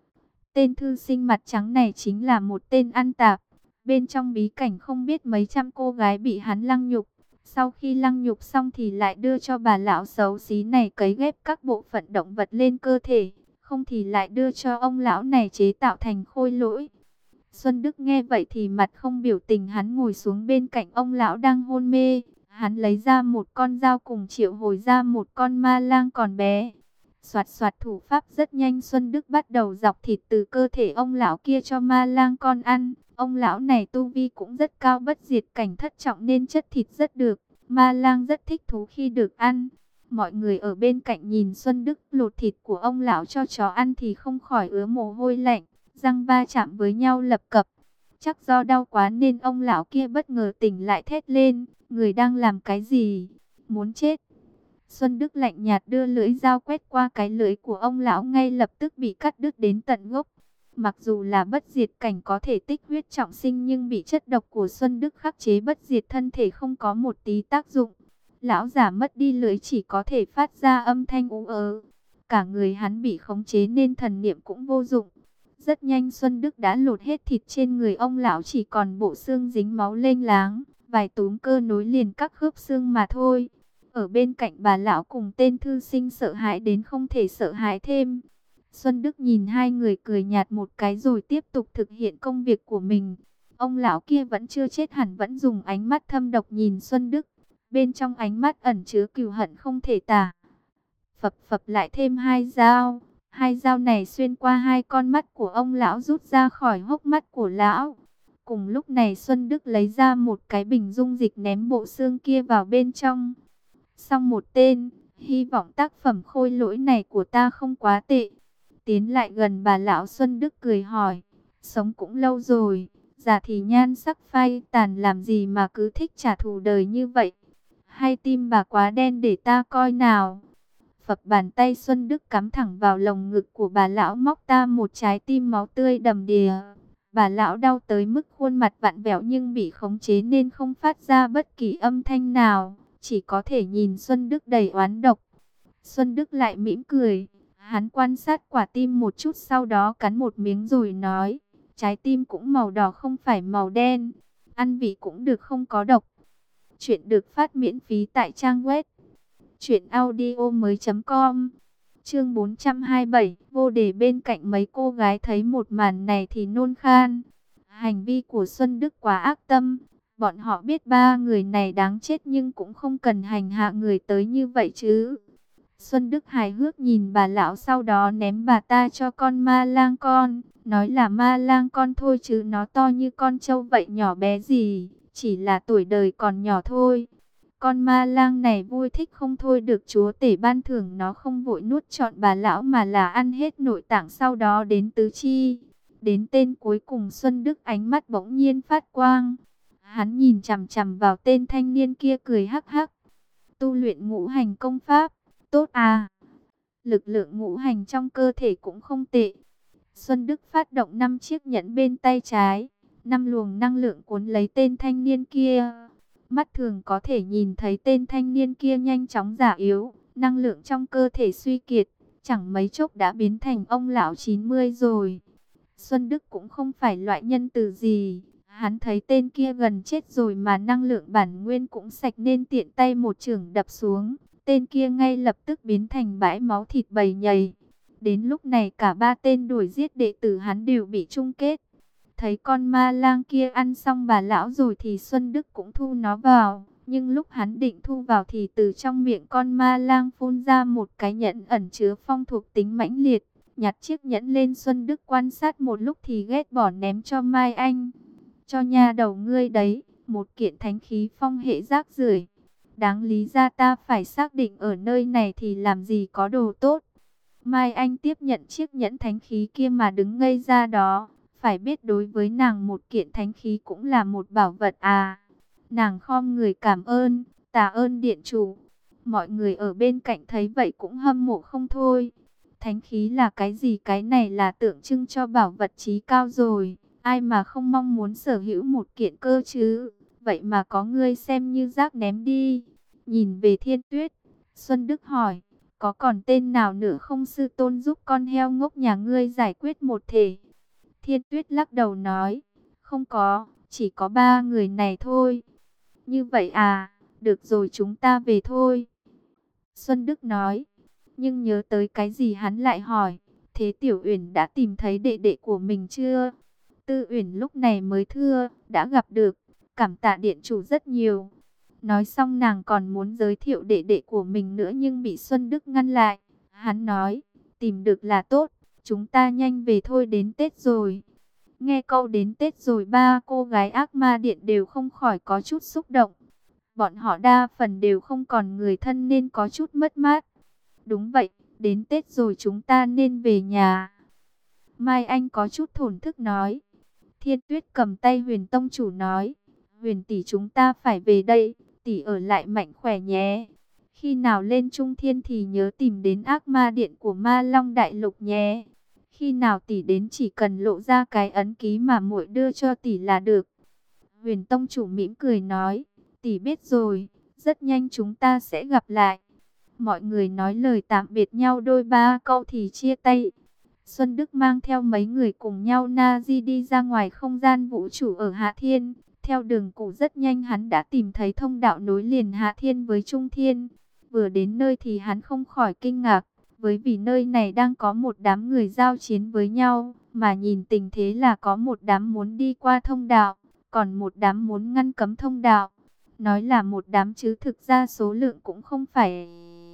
Tên thư sinh mặt trắng này chính là một tên ăn tạp. Bên trong bí cảnh không biết mấy trăm cô gái bị hắn lăng nhục. Sau khi lăng nhục xong thì lại đưa cho bà lão xấu xí này cấy ghép các bộ phận động vật lên cơ thể. Không thì lại đưa cho ông lão này chế tạo thành khôi lỗi. Xuân Đức nghe vậy thì mặt không biểu tình, hắn ngồi xuống bên cạnh ông lão đang hôn mê. Hắn lấy ra một con dao cùng triệu hồi ra một con ma lang còn bé. Soạt soạt thủ pháp rất nhanh, Xuân Đức bắt đầu dọc thịt từ cơ thể ông lão kia cho ma lang con ăn. Ông lão này tu vi cũng rất cao, bất diệt cảnh thất trọng nên chất thịt rất được. Ma lang rất thích thú khi được ăn. Mọi người ở bên cạnh nhìn Xuân Đức lột thịt của ông lão cho chó ăn thì không khỏi ứa mồ hôi lạnh. Răng va chạm với nhau lập cập. Chắc do đau quá nên ông lão kia bất ngờ tỉnh lại thét lên. Người đang làm cái gì? Muốn chết. Xuân Đức lạnh nhạt đưa lưỡi dao quét qua cái lưỡi của ông lão, ngay lập tức bị cắt đứt đến tận gốc. Mặc dù là bất diệt cảnh có thể tích huyết trọng sinh, nhưng bị chất độc của Xuân Đức khắc chế bất diệt, thân thể không có một tí tác dụng. Lão giả mất đi lưỡi chỉ có thể phát ra âm thanh ú ớ. Cả người hắn bị khống chế nên thần niệm cũng vô dụng. Rất nhanh Xuân Đức đã lột hết thịt trên người ông lão, chỉ còn bộ xương dính máu lênh láng, vài túm cơ nối liền các khớp xương mà thôi. Ở bên cạnh bà lão cùng tên thư sinh sợ hãi đến không thể sợ hãi thêm. Xuân Đức nhìn hai người cười nhạt một cái rồi tiếp tục thực hiện công việc của mình. Ông lão kia vẫn chưa chết hẳn, vẫn dùng ánh mắt thâm độc nhìn Xuân Đức. Bên trong ánh mắt ẩn chứa cừu hận không thể tả. Phập phập lại thêm hai dao. Hai dao này xuyên qua hai con mắt của ông lão, rút ra khỏi hốc mắt của lão. Cùng lúc này Xuân Đức lấy ra một cái bình dung dịch, ném bộ xương kia vào bên trong. Xong một tên, hy vọng tác phẩm khôi lỗi này của ta không quá tệ. Tiến lại gần bà lão, Xuân Đức cười hỏi, sống cũng lâu rồi, già thì nhan sắc phai tàn, làm gì mà cứ thích trả thù đời như vậy? Hay tim bà quá đen để ta coi nào? Phập, bàn tay Xuân Đức cắm thẳng vào lồng ngực của bà lão, móc ta một trái tim máu tươi đầm đìa. Bà lão đau tới mức khuôn mặt vặn vẹo nhưng bị khống chế nên không phát ra bất kỳ âm thanh nào, chỉ có thể nhìn Xuân Đức đầy oán độc. Xuân Đức lại mỉm cười, Hắn quan sát quả tim một chút, sau đó cắn một miếng rồi nói, trái tim cũng màu đỏ không phải màu đen, ăn vị cũng được không có độc. Chuyện được phát miễn phí tại trang web truyện audio mới chấm com. Chương bốn trăm hai mươi bảy, vô đề. Bên cạnh mấy cô gái thấy một màn này thì nôn khan. Hành vi của Xuân Đức quá ác tâm. Bọn họ biết ba người này đáng chết nhưng cũng không cần hành hạ người tới như vậy chứ. Xuân Đức hài hước nhìn bà lão, sau đó ném bà ta cho con ma lang con. Nói là ma lang con thôi chứ nó to như con trâu vậy, nhỏ bé gì, chỉ là tuổi đời còn nhỏ thôi. Con ma lang này vui thích không thôi được chúa tể ban thưởng, nó không vội nuốt trọn bà lão mà là ăn hết nội tạng, sau đó đến tứ chi. Đến tên cuối cùng, Xuân Đức ánh mắt bỗng nhiên phát quang. Hắn nhìn chằm chằm vào tên thanh niên kia cười hắc hắc. Tu luyện ngũ hành công pháp, tốt à. Lực lượng ngũ hành trong cơ thể cũng không tệ. Xuân Đức phát động năm chiếc nhẫn bên tay trái. Năm luồng năng lượng cuốn lấy tên thanh niên kia. Mắt thường có thể nhìn thấy tên thanh niên kia nhanh chóng già yếu. Năng lượng trong cơ thể suy kiệt. Chẳng mấy chốc đã biến thành ông lão chín mươi rồi. Xuân Đức cũng không phải loại nhân từ gì. Hắn thấy tên kia gần chết rồi mà năng lượng bản nguyên cũng sạch nên tiện tay một chưởng đập xuống. Tên kia ngay lập tức biến thành bãi máu thịt bầy nhầy. Đến lúc này cả ba tên đuổi giết đệ tử hắn đều bị chung kết. Thấy con ma lang kia ăn xong bà lão rồi thì Xuân Đức cũng thu nó vào. Nhưng lúc hắn định thu vào thì từ trong miệng con ma lang phun ra một cái nhẫn ẩn chứa phong thuộc tính mãnh liệt. Nhặt chiếc nhẫn lên, Xuân Đức quan sát một lúc thì ghét bỏ ném cho Mai Anh. Cho nha đầu ngươi đấy, một kiện thánh khí phong hệ rác rưởi. Đáng lý ra ta phải xác định ở nơi này thì làm gì có đồ tốt. Mai Anh tiếp nhận chiếc nhẫn thánh khí kia mà đứng ngây ra đó. Phải biết đối với nàng một kiện thánh khí cũng là một bảo vật à. Nàng khom người cảm ơn, tạ ơn điện chủ. Mọi người ở bên cạnh thấy vậy cũng hâm mộ không thôi. Thánh khí là cái gì? Cái này là tượng trưng cho bảo vật chí cao rồi. Ai mà không mong muốn sở hữu một kiện cơ chứ. Vậy mà có ngươi xem như rác ném đi. Nhìn về Thiên Tuyết, Xuân Đức hỏi, có còn tên nào nữa không sư tôn, giúp con heo ngốc nhà ngươi giải quyết một thể? Thiên Tuyết lắc đầu nói, không có, chỉ có ba người này thôi. Như vậy à, được rồi chúng ta về thôi. Xuân Đức nói, nhưng nhớ tới cái gì hắn lại hỏi, thế Tiểu Uyển đã tìm thấy đệ đệ của mình chưa? Tư Uyển lúc này mới thưa, đã gặp được, cảm tạ điện chủ rất nhiều. Nói xong nàng còn muốn giới thiệu đệ đệ của mình nữa nhưng bị Xuân Đức ngăn lại. Hắn nói, tìm được là tốt, chúng ta nhanh về thôi, đến Tết rồi. Nghe câu đến Tết rồi, ba cô gái ác ma điện đều không khỏi có chút xúc động. Bọn họ đa phần đều không còn người thân nên có chút mất mát. Đúng vậy, đến Tết rồi chúng ta nên về nhà. Mai Anh có chút thổn thức nói. Thiên Tuyết cầm tay Huyền Tông chủ nói, Huyền tỷ chúng ta phải về đây, tỷ ở lại mạnh khỏe nhé. Khi nào lên Trung Thiên thì nhớ tìm đến ác ma điện của Ma Long Đại Lục nhé. Khi nào tỷ đến chỉ cần lộ ra cái ấn ký mà muội đưa cho tỷ là được. Huyền Tông chủ mỉm cười nói, tỷ biết rồi, rất nhanh chúng ta sẽ gặp lại. Mọi người nói lời tạm biệt nhau đôi ba câu thì chia tay. Xuân Đức mang theo mấy người cùng nhau na di đi ra ngoài không gian vũ trụ ở Hạ Thiên. Theo đường cũ rất nhanh hắn đã tìm thấy thông đạo nối liền Hạ Thiên với Trung Thiên. Vừa đến nơi thì hắn không khỏi kinh ngạc, bởi vì nơi này đang có một đám người giao chiến với nhau, mà nhìn tình thế là có một đám muốn đi qua thông đạo, còn một đám muốn ngăn cấm thông đạo. Nói là một đám chứ thực ra số lượng cũng không phải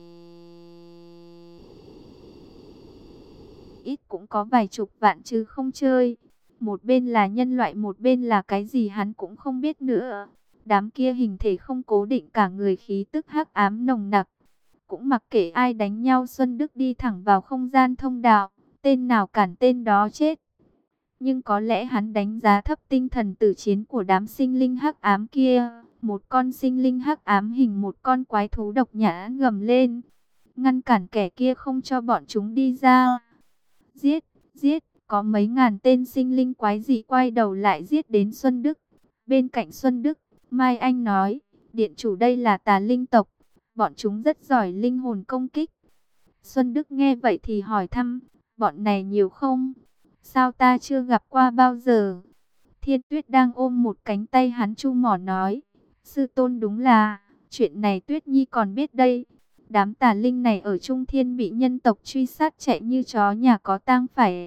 ít, cũng có vài chục vạn chứ không chơi. Một bên là nhân loại, một bên là cái gì hắn cũng không biết nữa. Đám kia hình thể không cố định, cả người khí tức hắc ám nồng nặc. Cũng mặc kệ ai đánh nhau, Xuân Đức đi thẳng vào không gian thông đạo. Tên nào cản tên đó chết. Nhưng có lẽ hắn đánh giá thấp tinh thần tử chiến của đám sinh linh hắc ám kia. Một con sinh linh hắc ám hình một con quái thú độc nhã gầm lên, ngăn cản kẻ kia không cho bọn chúng đi ra. Giết, giết, có mấy ngàn tên sinh linh quái dị quay đầu lại giết đến Xuân Đức. Bên cạnh Xuân Đức, Mai Anh nói, điện chủ đây là tà linh tộc, bọn chúng rất giỏi linh hồn công kích. Xuân Đức nghe vậy thì hỏi thăm, bọn này nhiều không? Sao ta chưa gặp qua bao giờ? Thiên Tuyết đang ôm một cánh tay hắn chu mỏ nói, sư tôn đúng là, chuyện này Tuyết Nhi còn biết đây. Đám tà linh này ở Trung Thiên bị nhân tộc truy sát chạy như chó nhà có tang, phải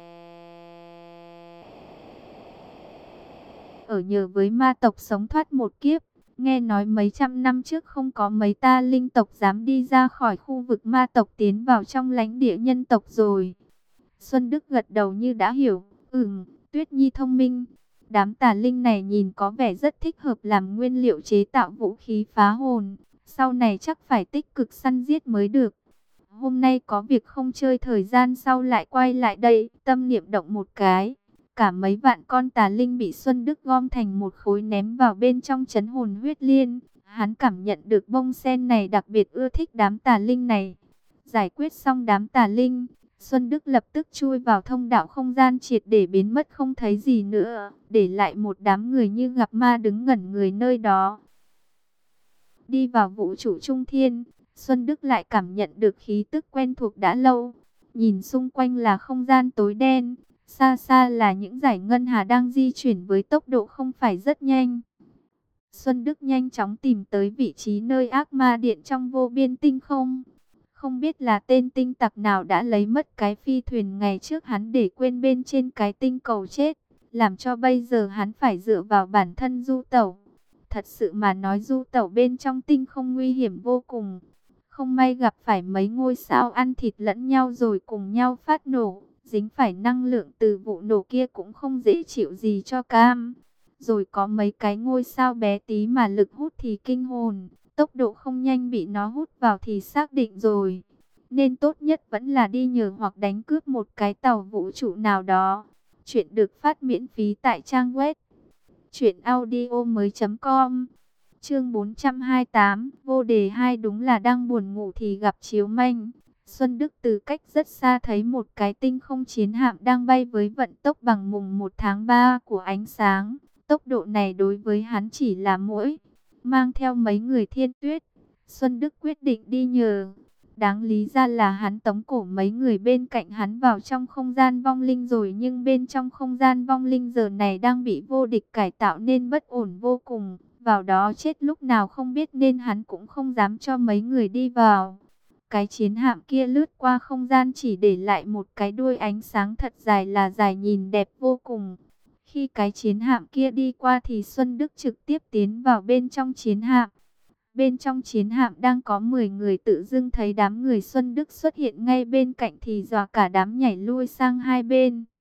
ở nhờ với ma tộc sống thoát một kiếp. Nghe nói mấy trăm năm trước không có mấy ta linh tộc dám đi ra khỏi khu vực ma tộc tiến vào trong lãnh địa nhân tộc rồi. Xuân Đức gật đầu như đã hiểu, ừm, Tuyết Nhi thông minh. Đám tà linh này nhìn có vẻ rất thích hợp làm nguyên liệu chế tạo vũ khí phá hồn. Sau này chắc phải tích cực săn giết mới được. Hôm nay có việc không chơi, thời gian sau lại quay lại đây. Tâm niệm động một cái, cả mấy vạn con tà linh bị Xuân Đức gom thành một khối ném vào bên trong trấn hồn huyết liên. Hắn cảm nhận được bông sen này đặc biệt ưa thích đám tà linh này. Giải quyết xong đám tà linh, Xuân Đức lập tức chui vào thông đạo không gian triệt để biến mất không thấy gì nữa, để lại một đám người như gặp ma đứng ngẩn người nơi đó. Đi vào vũ trụ Trung Thiên, Xuân Đức lại cảm nhận được khí tức quen thuộc đã lâu. Nhìn xung quanh là không gian tối đen, xa xa là những dải ngân hà đang di chuyển với tốc độ không phải rất nhanh. Xuân Đức nhanh chóng tìm tới vị trí nơi ác ma điện trong vô biên tinh không. Không biết là tên tinh tặc nào đã lấy mất cái phi thuyền ngày trước hắn để quên bên trên cái tinh cầu chết, làm cho bây giờ hắn phải dựa vào bản thân du tẩu. Thật sự mà nói, du tẩu bên trong tinh không nguy hiểm vô cùng. Không may gặp phải mấy ngôi sao ăn thịt lẫn nhau rồi cùng nhau phát nổ, dính phải năng lượng từ vụ nổ kia cũng không dễ chịu gì cho cam. Rồi có mấy cái ngôi sao bé tí mà lực hút thì kinh hồn, tốc độ không nhanh bị nó hút vào thì xác định rồi. Nên tốt nhất vẫn là đi nhờ hoặc đánh cướp một cái tàu vũ trụ nào đó. Chuyện được phát miễn phí tại trang web truyện audio mới chấm com. Chương bốn trăm hai mươi tám, vô đề hai. Đúng là đang buồn ngủ thì gặp chiếu manh. Xuân Đức từ cách rất xa thấy một cái tinh không chiến hạm đang bay với vận tốc bằng mùng một tháng ba của ánh sáng. Tốc độ này đối với hắn chỉ là muỗi. Mang theo mấy người Thiên Tuyết, Xuân Đức quyết định đi nhờ. Đáng lý ra là hắn tống cổ mấy người bên cạnh hắn vào trong không gian vong linh rồi, nhưng bên trong không gian vong linh giờ này đang bị vô địch cải tạo nên bất ổn vô cùng. Vào đó chết lúc nào không biết nên hắn cũng không dám cho mấy người đi vào. Cái chiến hạm kia lướt qua không gian chỉ để lại một cái đuôi ánh sáng thật dài là dài nhìn đẹp vô cùng. Khi cái chiến hạm kia đi qua thì Xuân Đức trực tiếp tiến vào bên trong chiến hạm. Bên trong chiến hạm đang có mười người, tự dưng thấy đám người Xuân Đức xuất hiện ngay bên cạnh thì dọa cả đám nhảy lui sang hai bên.